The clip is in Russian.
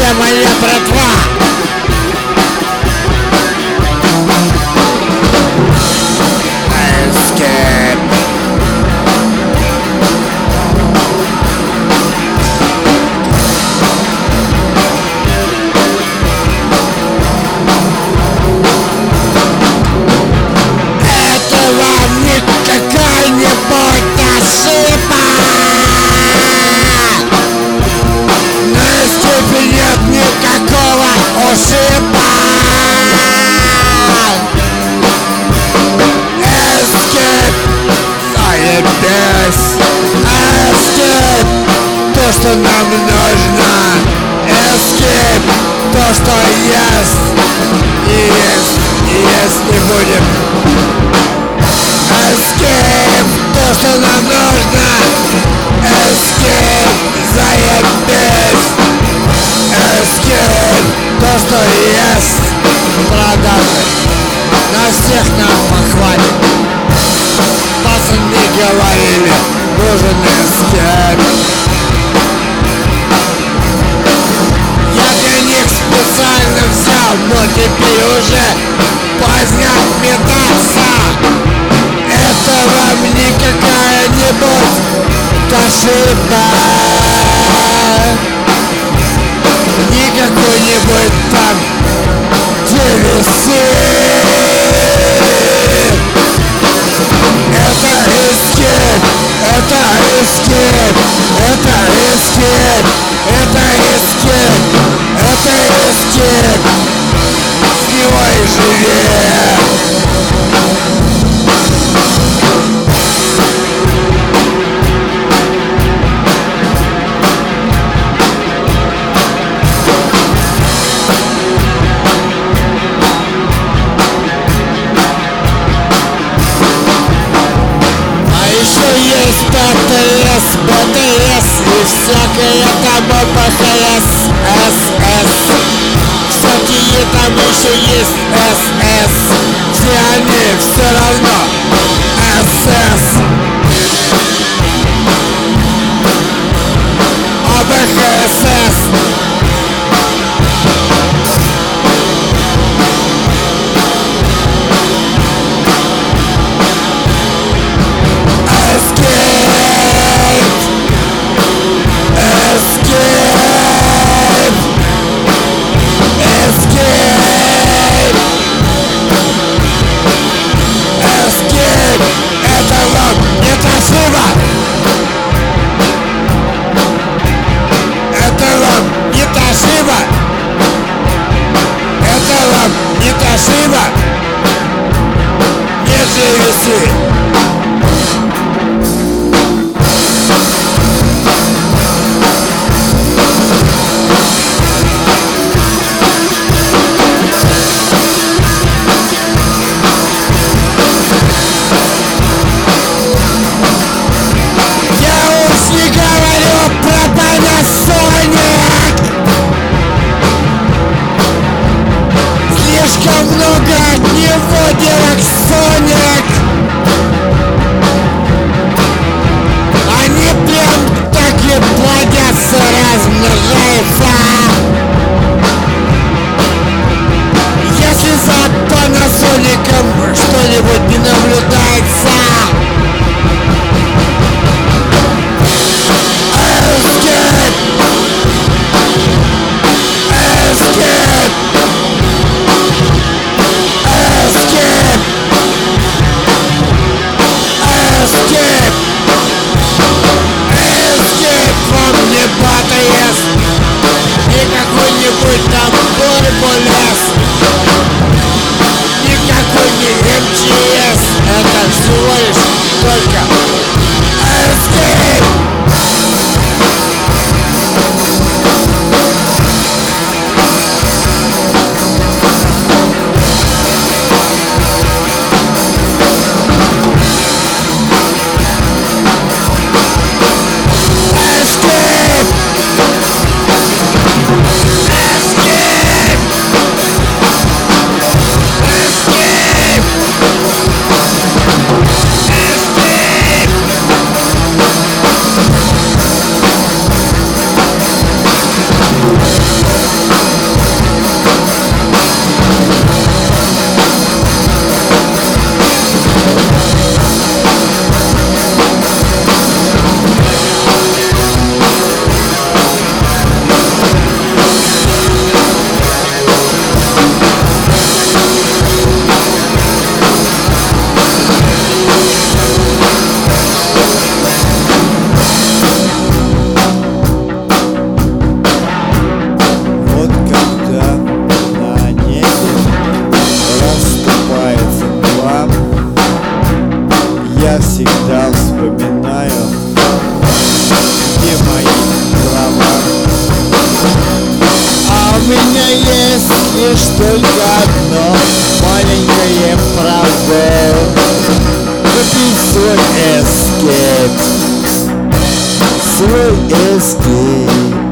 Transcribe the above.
вся моя братва. Escape. Это вам не какая-нибудь ошибка. На Escape нет никакого ушиба. Заебись. Escape, то, что нам нужно. Escape, то, что есть. И есть не будем. Escape, то, что нам нужно. Escape, заебись. Escape, то, что есть. Продажи. На всех нам похвалит. Пацаны говорили, нужен Escape. Я для них специально взял, но теперь уже поздно метаться. Это вам не какая-нибудь ошибка. Не какой-нибудь там телесит. Это Escape, это Escape, это Escape, это Escape, это Escape. С него и живи. Есть ТТС, БТС и всякое там ПХС, СС. Кстати, и там еще есть СС. Все они все равно СС. АБХСС. Спасибо! Не зависи! Я уж не говорю про Panasonic! Слишком много от него Дирексоник. всегда вспоминаю, где мои права. А у меня есть лишь только одно маленькое право: купить свой эскейп, свой эскейп.